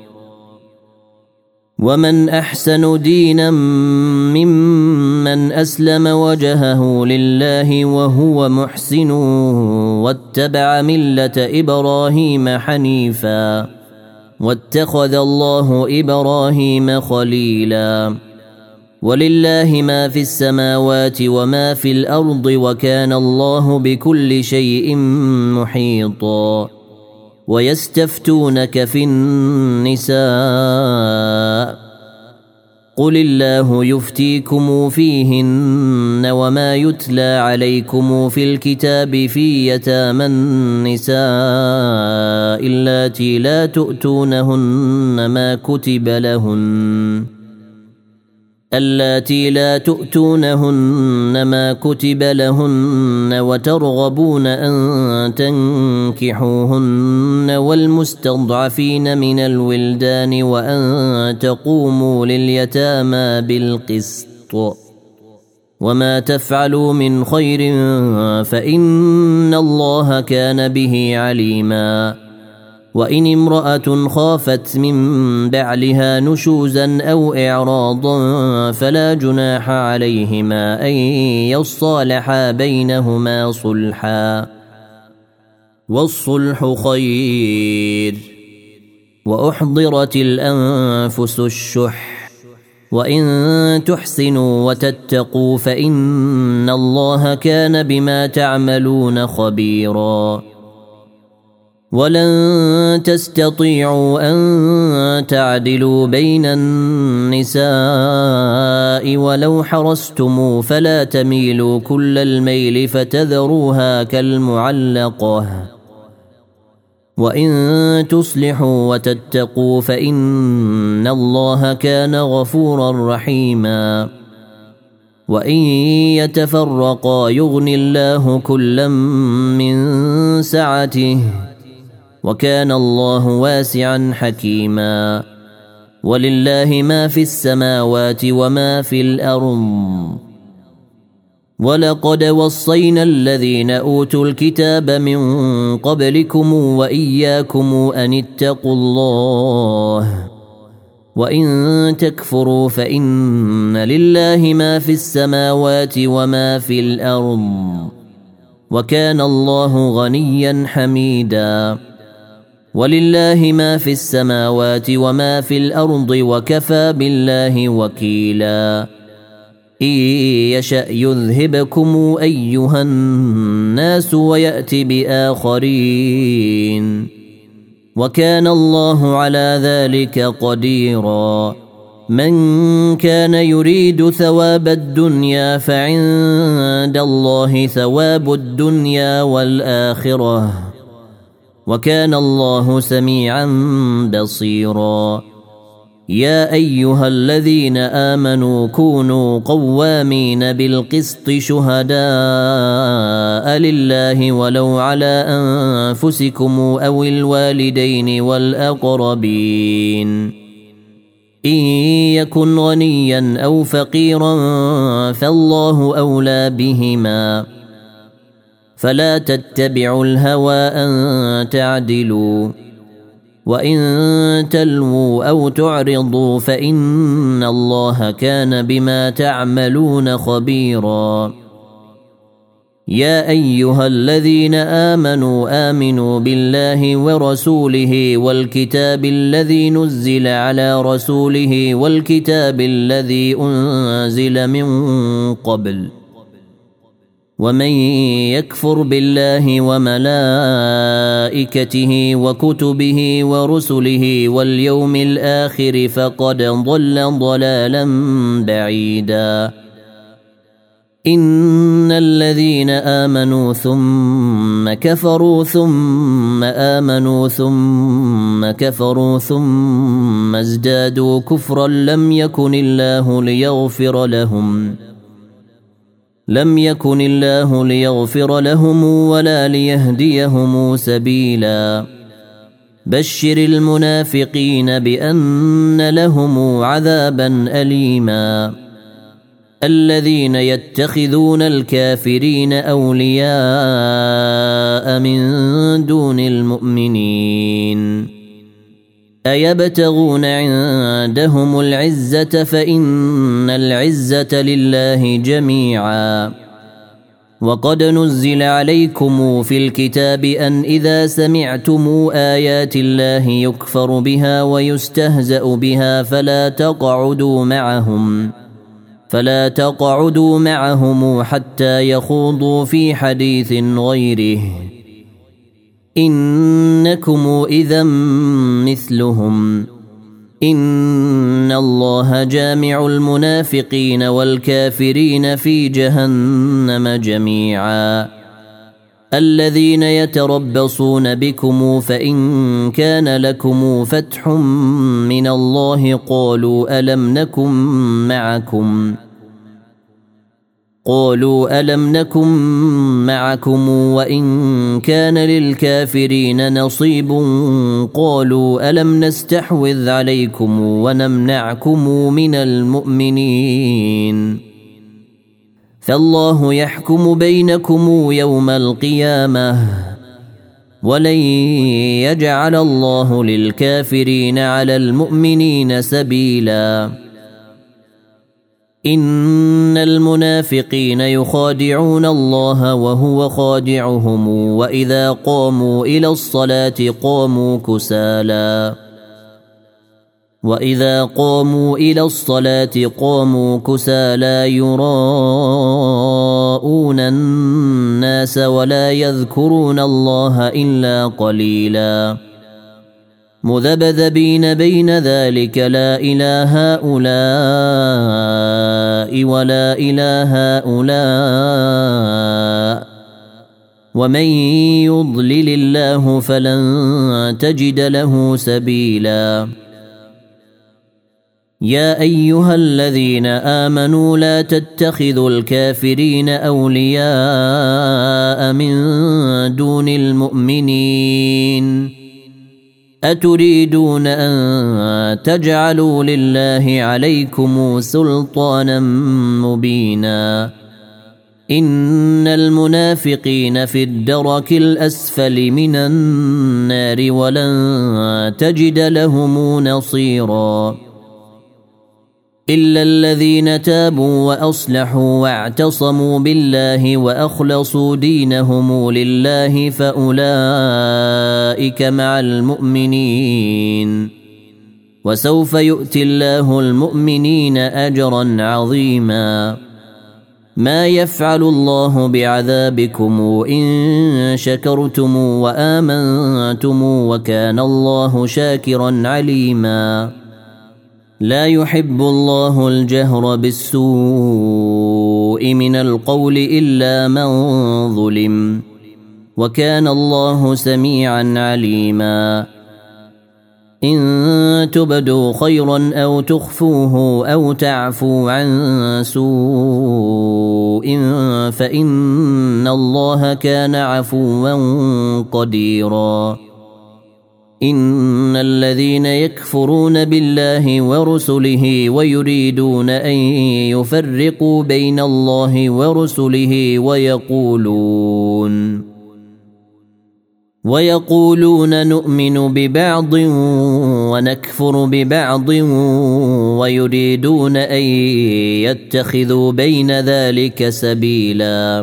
ومن أحسن دينا ممن أسلم وجهه لله وهو محسن واتبع ملة إبراهيم حنيفا واتخذ الله إبراهيم خليلا ولله ما في السماوات وما في الأرض وكان الله بكل شيء محيطا ويستفتونك في النساء قل الله يفتيكم فيهن وما يتلى عليكم في الكتاب في يتامى النساء اللاتي لا تؤتونهن ما كتب لهن وترغبون أن تنكحوهن والمستضعفين من الولدان وأن تقوموا لليتامى بالقسط وما تفعلوا من خير فإن الله كان به عليما وإن امرأة خافت من بعلها نشوزا أو إعراضا فلا جناح عليهما أن يصالحا بينهما صلحا والصلح خير وأحضرت الأنفس الشح وإن تحسنوا وتتقوا فإن الله كان بما تعملون خبيرا ولن تستطيعوا أن تعدلوا بين النساء ولو حرصتم فلا تميلوا كل الميل فتذروها كالمعلقة وإن تصلحوا وتتقوا فإن الله كان غفورا رحيما وإن يتفرقا يغن الله كلا من سعته وكان الله واسعا حكيما ولله ما في السماوات وما في الأرض ولقد وصينا الذين أوتوا الكتاب من قبلكم وإياكم أن اتقوا الله وإن تكفروا فإن لله ما في السماوات وما في الأرض وكان الله غنيا حميدا ولله ما في السماوات وما في الأرض وكفى بالله وكيلا إن يشأ يذهبكم أيها الناس ويأت بآخرين وكان الله على ذلك قديرا من كان يريد ثواب الدنيا فعند الله ثواب الدنيا والآخرة وكان الله سميعا بصيرا يا أيها الذين آمنوا كونوا قوامين بالقسط شهداء لله ولو على أنفسكم أو الوالدين والأقربين إن يكن غنيا أو فقيرا فالله أولى بهما فلا تتبعوا الهوى أن تعدلوا وإن تلووا أو تعرضوا فإن الله كان بما تعملون خبيرا يا أيها الذين آمنوا بالله ورسوله والكتاب الذي نزل على رسوله والكتاب الذي أنزل من قبل ومن يكفر بالله وملائكته وكتبه ورسله واليوم الآخر فقد ضل ضلالا بعيدا إن الذين آمنوا ثم كفروا ثم آمنوا ثم كفروا ثم ازدادوا كفرا لم يكن الله ليغفر لهم ولا ليهديهم سبيلا بشر المنافقين بأن لهم عذابا أليما الذين يتخذون الكافرين أولياء من دون المؤمنين أيبتغون عندهم العزة فإن العزة لله جميعا وقد نزل عليكم في الكتاب أن إذا سمعتم آيات الله يكفر بها ويستهزأ بها فلا تقعدوا معهم حتى يخوضوا في حديث غيره إنكم إذا مثلهم إن الله جامع المنافقين والكافرين في جهنم جميعا الذين يتربصون بكم فإن كان لكم فتح من الله قالوا ألم نكن معكم وإن كان للكافرين نصيب قالوا ألم نستحوذ عليكم ونمنعكم من المؤمنين فالله يحكم بينكم يوم القيامة ولن يجعل الله للكافرين على المؤمنين سبيلا إن المنافقين يخادعون الله وهو خادعهم وإذا قاموا إلى الصلاة قاموا كسالى يراءون الناس ولا يذكرون الله إلا قليلا مذبذبين بين ذلك لا إلى هؤلاء ولا إلى هؤلاء ومن يضلل الله فلن تجد له سبيلا يا أيها الذين آمنوا لا تتخذوا الكافرين أولياء من دون المؤمنين أتريدون أن تجعلوا لله عليكم سلطانا مبينا إن المنافقين في الدرك الأسفل من النار ولن تجد لهم نصيرا إلا الذين تابوا وأصلحوا واعتصموا بالله وأخلصوا دينهم لله فأولئك مع المؤمنين وسوف يؤتي الله المؤمنين أجرا عظيما ما يفعل الله بعذابكم إن شكرتم وآمنتم وكان الله شاكرا عليما لا يحب الله الجهر بالسوء من القول إلا من ظلم وكان الله سميعا عليما إن تبدوا خيرا أو تخفوه أو تعفوا عن سوء فإن الله كان عفوا قديرا إن الذين يكفرون بالله ورسله ويريدون أن يفرقوا بين الله ورسله ويقولون نؤمن ببعض ونكفر ببعض ويريدون أن يتخذوا بين ذلك سبيلا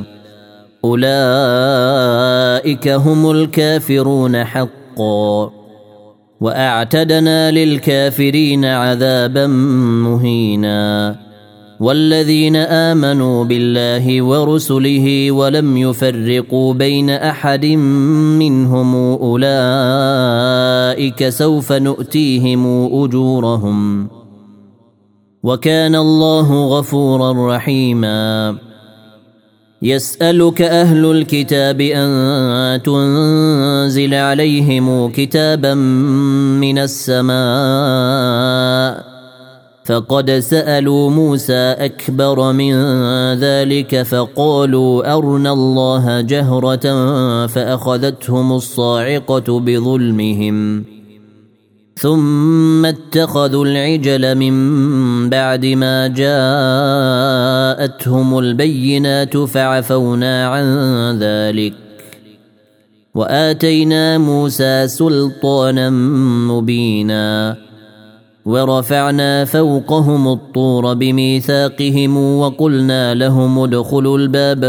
أولئك هم الكافرون حقا وأعتدنا للكافرين عذابا مهينا والذين آمنوا بالله ورسله ولم يفرقوا بين أحد منهم أولئك سوف نؤتيهم أجورهم وكان الله غفورا رحيما يسألك أهل الكتاب أن تنزل عليهم كتابا من السماء فقد سألوا موسى أكبر من ذلك فقالوا أرنا الله جهرة فأخذتهم الصاعقة بظلمهم ثم اتخذوا العجل من بعد ما جاءتهم البينات فعفونا عن ذلك وآتينا موسى سلطانا مبينا ورفعنا فوقهم الطور بميثاقهم وقلنا لهم ادخلوا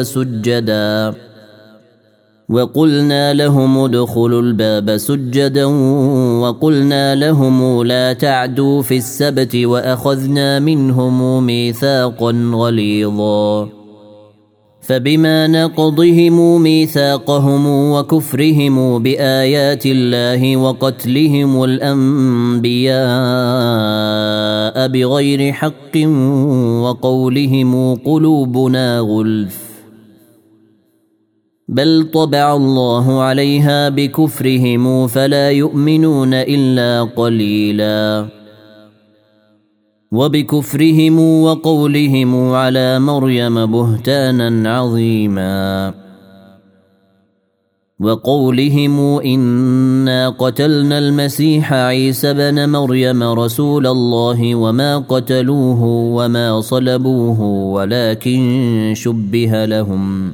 الباب سجدا وقلنا لهم لا تعدوا في السبت وأخذنا منهم ميثاقا غليظا فبما نقضهم ميثاقهم وكفرهم بآيات الله وقتلهم الأنبياء بغير حق وقولهم قلوبنا غلف بل طبع الله عليها بكفرهم فلا يؤمنون إلا قليلا وبكفرهم وقولهم على مريم بهتانا عظيما وقولهم إنا قتلنا المسيح عيسى بن مريم رسول الله وما قتلوه وما صلبوه ولكن شبه لهم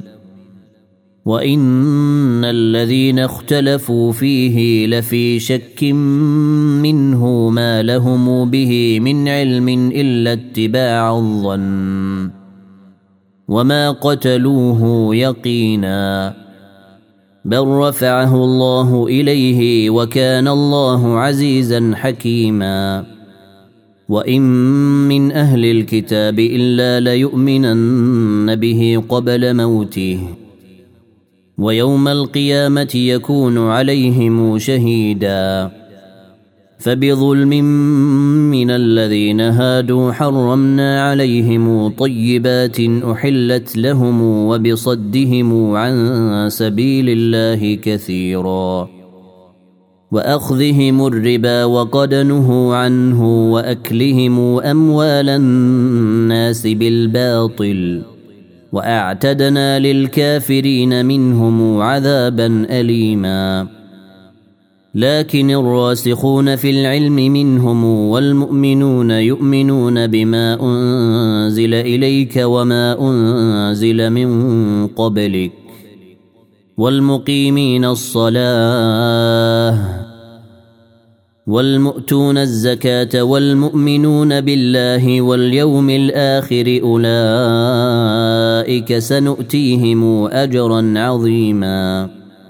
وإن الذين اختلفوا فيه لفي شك منه ما لهم به من علم إلا اتباع الظن وما قتلوه يقينا بل رفعه الله إليه وكان الله عزيزا حكيما وإن من أهل الكتاب إلا ليؤمنن به قبل موته ويوم القيامة يكون عليهم شهيدا فبظلم من الذين هادوا حرمنا عليهم طيبات أحلت لهم وبصدهم عن سبيل الله كثيرا وأخذهم الربا وقد نهوا عنه وأكلهم أموال الناس بالباطل وأعتدنا للكافرين منهم عذابا أليما لكن الراسخون في العلم منهم والمؤمنون يؤمنون بما أنزل إليك وما أنزل من قبلك والمقيمين الصلاة والمؤتون الزكاة والمؤمنون بالله واليوم الآخر أولئك سنؤتيهم أجرا عظيما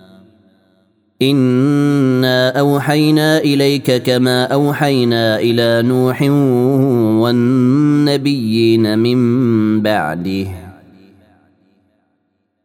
إنا أوحينا إليك كما أوحينا إلى نوح والنبيين من بعده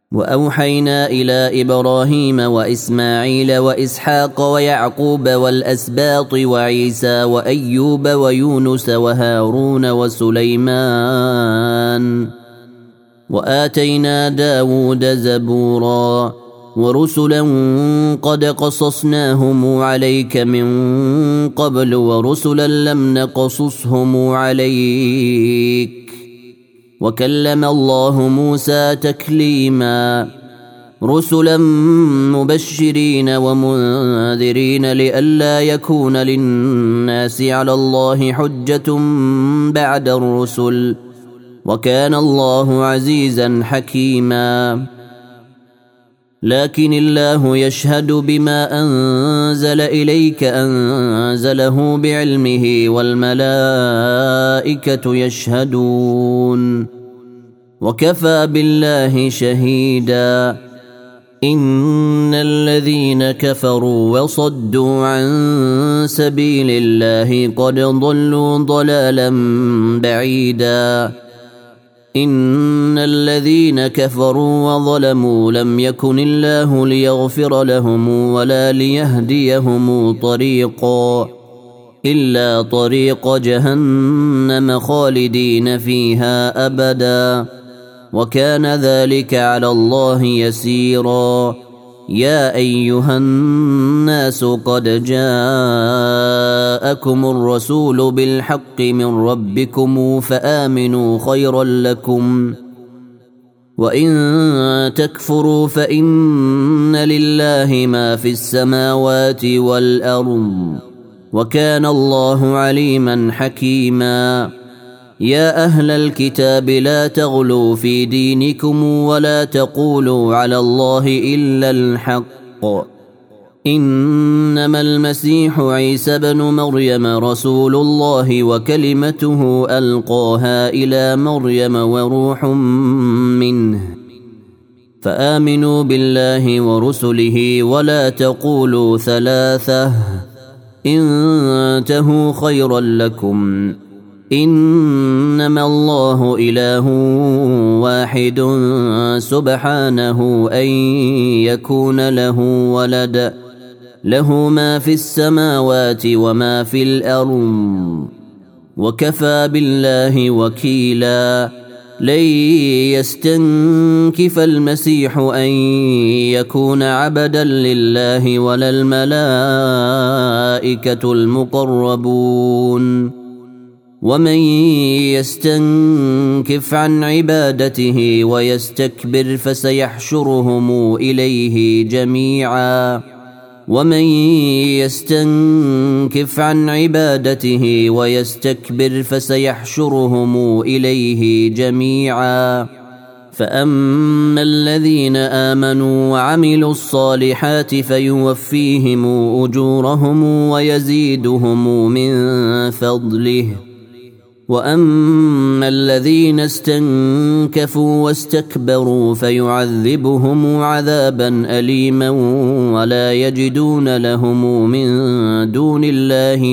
وأوحينا إلى إبراهيم وإسماعيل وإسحاق ويعقوب والأسباط وعيسى وأيوب ويونس وهارون وسليمان وآتينا داود زبورا ورسلا قد قصصناهم عليك من قبل ورسلا لم نقصصهم عليك وكلم الله موسى تكليما رسلا مبشرين ومنذرين لئلا يكون للناس على الله حجة بعد الرسل وكان الله عزيزا حكيما لكن الله يشهد بما أنزل إليك أنزله بعلمه والملائكة يشهدون وكفى بالله شهيدا إن الذين كفروا وصدوا عن سبيل الله قد ضلوا ضلالا بعيدا إن الذين كفروا وظلموا لم يكن الله ليغفر لهم ولا ليهديهم طريقا إلا طريق جهنم خالدين فيها أبدا وكان ذلك على الله يسيرا يا أيها الناس قد جاءكم الرسول بالحق من ربكم فآمنوا خيرا لكم وإن تكفروا فإن لله ما في السماوات والأرض وكان الله عليما حكيما يا أهل الكتاب لا تغلوا في دينكم ولا تقولوا على الله إلا الحق إنما المسيح عيسى بن مريم رسول الله وكلمته ألقاها إلى مريم وروح منه فآمنوا بالله ورسله ولا تقولوا ثلاثة انتهوا خيرا لكم إنما الله إله واحد سبحانه أن يكون له ولد له ما في السماوات وما في الأرض وكفى بالله وكيلا لن يستنكف المسيح أن يكون عبدا لله ولا الملائكة المقربون ومن يستنكف عن عبادته ويستكبر فسيحشرهم إليه جميعا ومن يستنكف عن عبادته ويستكبر فسيحشرهم إليه جميعا فأما الذين آمنوا وعملوا الصالحات فيوفيهم أجورهم ويزيدهم من فضله وأما الذين استنكفوا واستكبروا فيعذبهم عذابا أليما ولا يجدون لهم من دون الله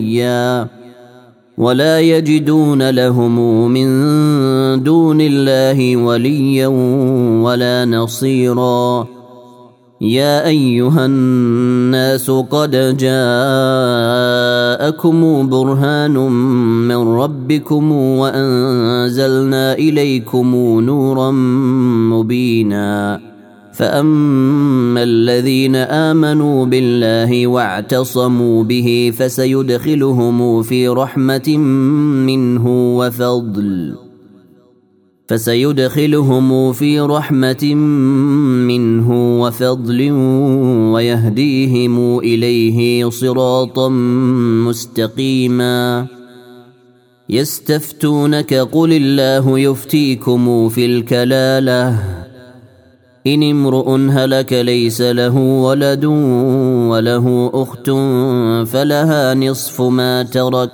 وليا ولا نصيرا يا أيها الناس قد جاءكم برهان من ربكم وأنزلنا إليكم نورا مبينا فأما الذين آمنوا بالله واعتصموا به فسيدخلهم في رحمة منه وفضل ويهديهم إليه صراطا مستقيما يستفتونك قل الله يفتيكم في الكلالة إن امرؤ هلك ليس له ولد وله أخت فلها نصف ما ترك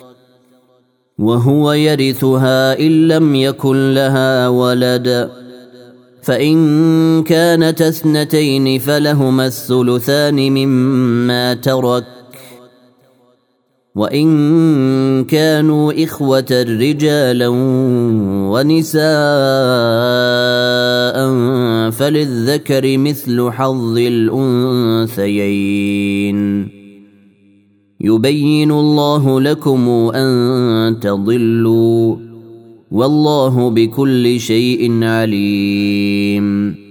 وهو يرثها إن لم يكن لها ولد فإن كانت اثنتين فلهما الثلثان مما ترك وإن كانوا إخوة رجالا ونساء فللذكر مثل حظ الأنثيين يبين الله لكم أن تضلوا والله بكل شيء عليم